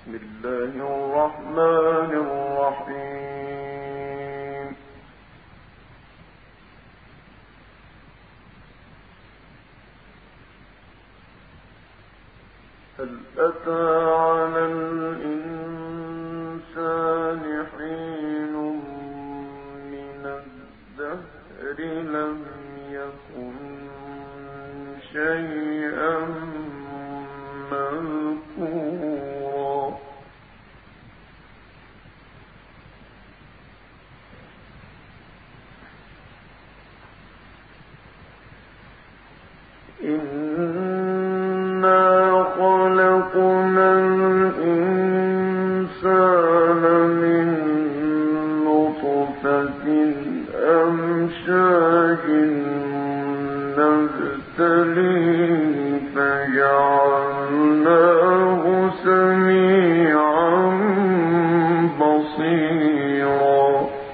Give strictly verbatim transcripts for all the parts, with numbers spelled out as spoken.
بسم الله الرحمن الرحيم. هل أتى على الإنسان حين من الدهر لم يكن شيئا مذكورا. إنا خلقنا الإنسان من نطفة أمشاج نبتليه فجعلناه سميعا بصيرا.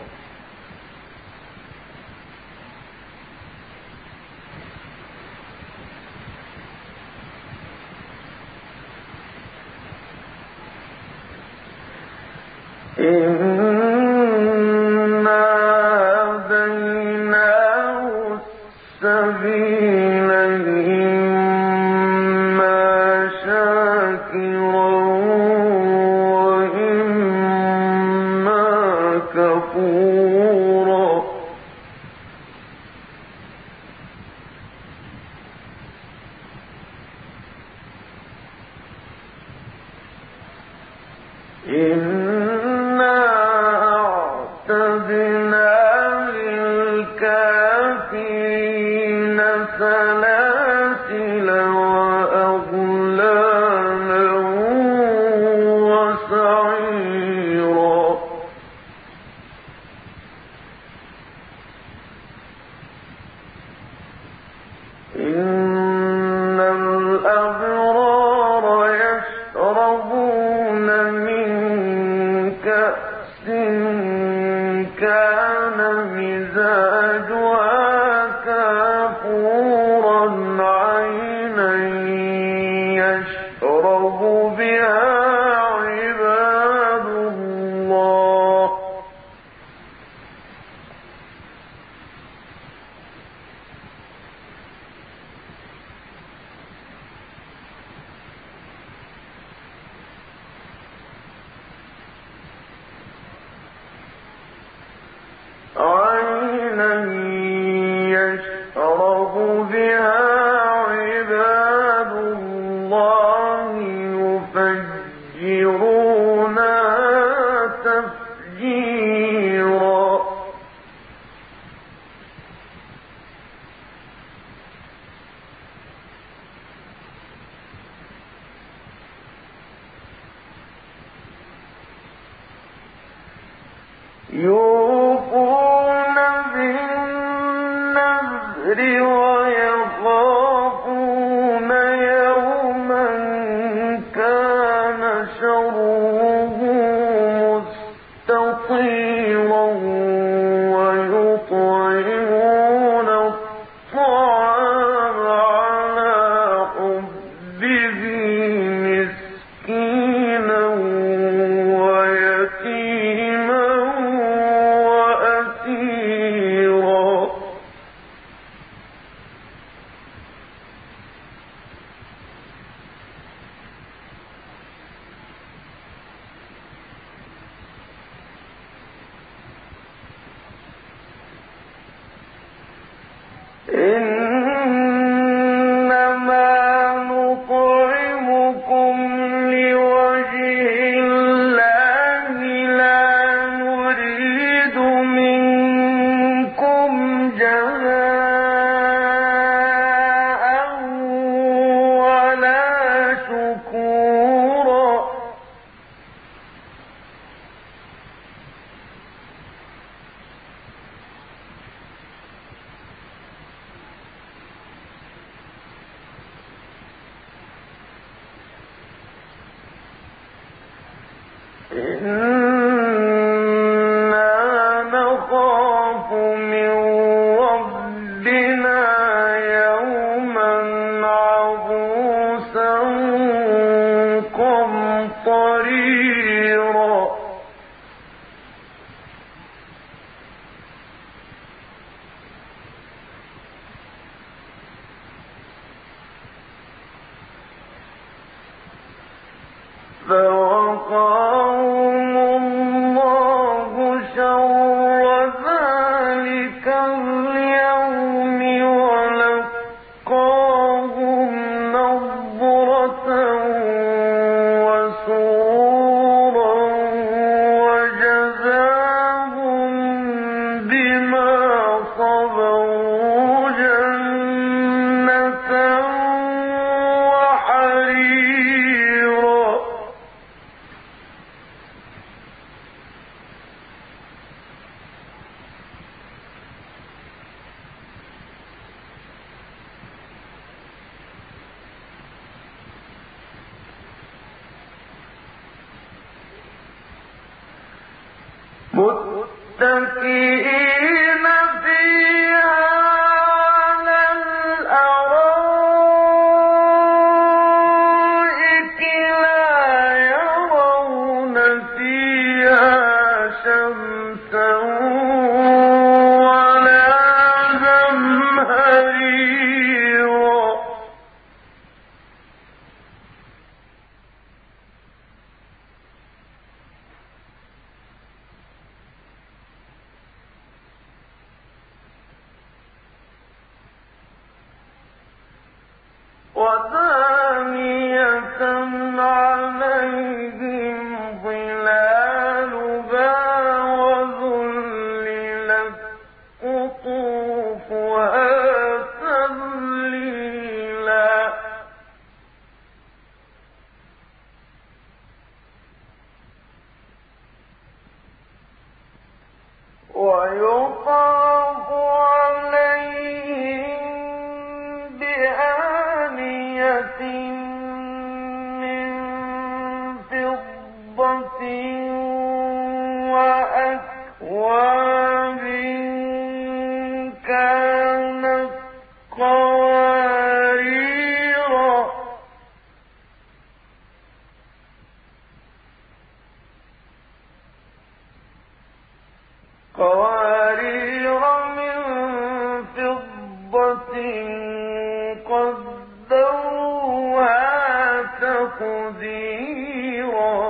إنا هديناه السبيل إما شاكرا وإما كفورا. إنا أعتدنا للكافرين سلاسل وأغلالا وسعيرا. إن الأبرار يشربون من كأس كان مزاجها كافورا عينا يشرب بها عباد الله. عينا يشرب بها عباد الله يفجرونها تفجيرا. يوفون بالنذر ويخافون يوما كان شره مستطيرا ويطعمون الطعام على حبه مسكينا ويتيما وأسيرا. إنما نطعمكم لوجه الله لا نريد منكم جزاء ولا شكورا. إنا نخاف من ربنا يوما عبوسا قمطريرا. قمطريرا فوقاهم الله شر ذلك اليوم ولقاهم نضرة وسرورا وجزاهم بما صبروا جنة وحريرا متكئين فيها على الأرائك لا يرون فيها شمسا ولا زمهريرا ودانية عليهم ظلالها وذللت قطوفها تذليلا ويطاف عليهم بآنية من فضة وأكواب كانت قواريرا قوارير من فضة قدروها تقديرا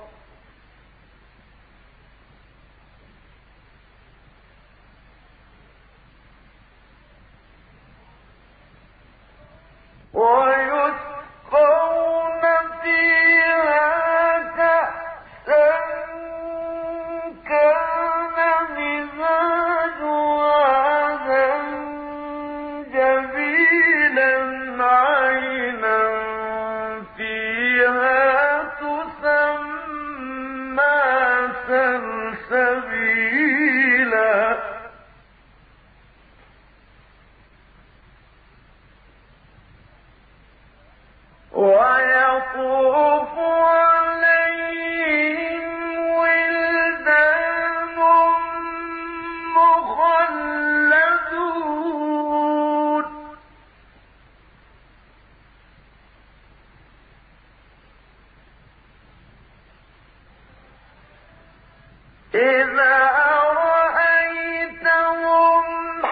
ويسقون فيها كأسا كان مزاجها زنجبيلا عينا فيها تسمى سلسبيلا ويطوف عليهم ولدان مخلدون إذا رأيتهم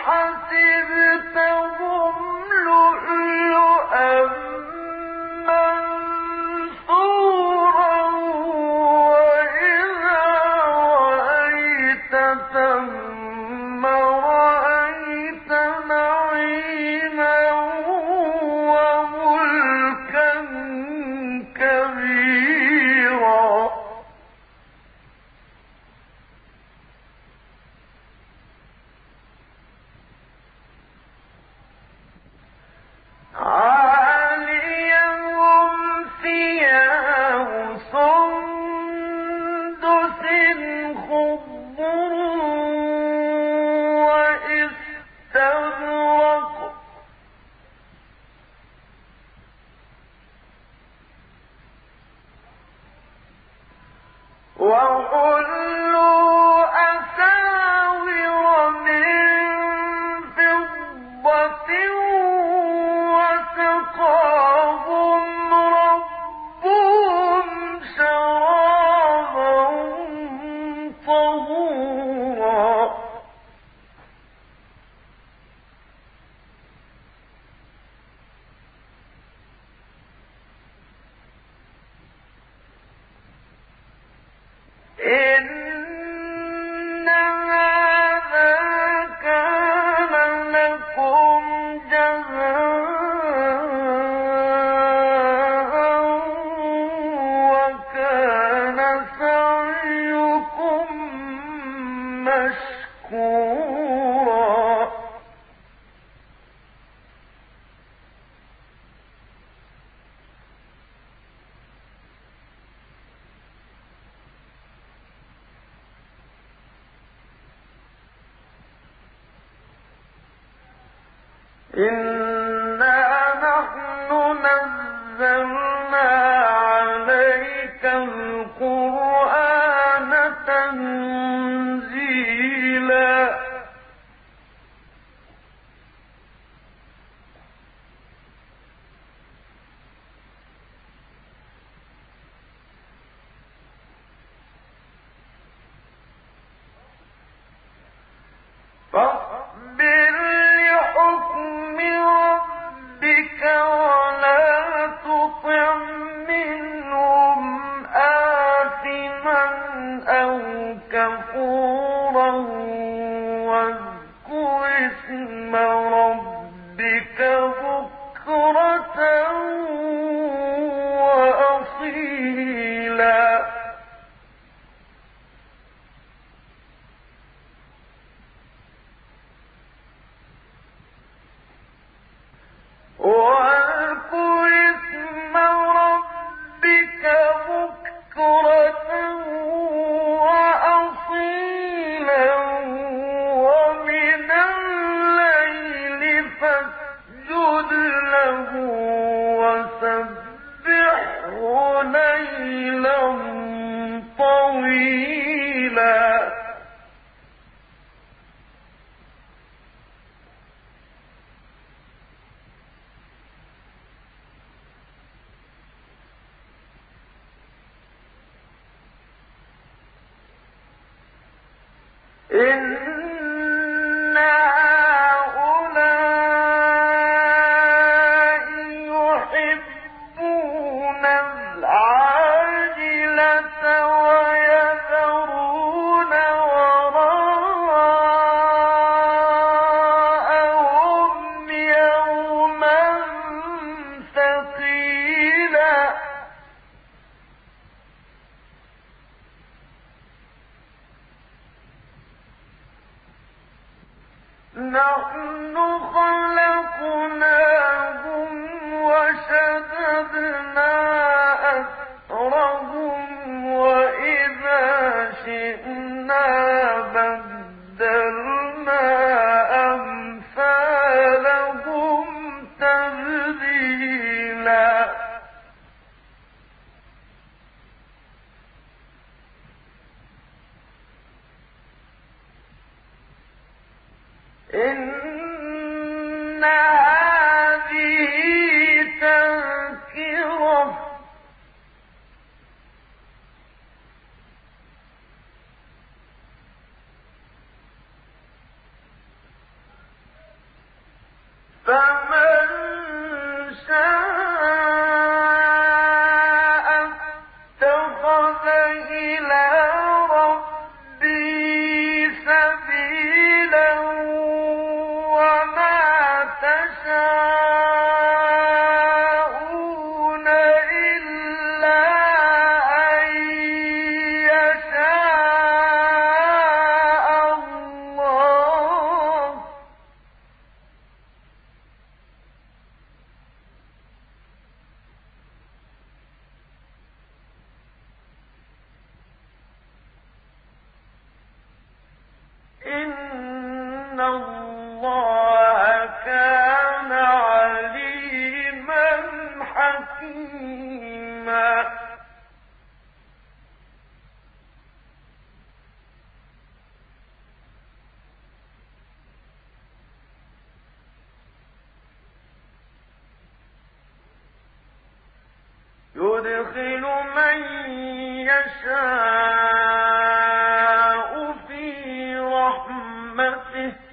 حسبتهم لؤلؤا منثورا وإذا رأيت ثم رأيت نعيما وملكا كبيرا عاليهم ثياب سندس خضر وإستبرق وحلوا أساور من فضة وسقاهم ربهم شرابا إنا نحن نزلنا عليك القرآن تنزيلا فاصبر لحكم ربك ولا تطع منهم آثما أو كفورا واذكر اسم ربك بكرة وأصيلا واذكر اسم ربك بكرة وأصيلا ومن الليل فاسجد له وسبحه ليلا طويلا إن هؤلاء يحبون العاجلة ويذرون وراءهم يوما ثقيلا نحن خلقناهم وشددنا أسرهم وإذا شئنا بدلنا أمثالهم تبديلا إن هذه تذكرة فمن شاء اتخذ إلى ربه سبيلا وما تشاءون إلا أن يشاء الله إن الله كان عليما حكيما يدخل من يشاء في رحمته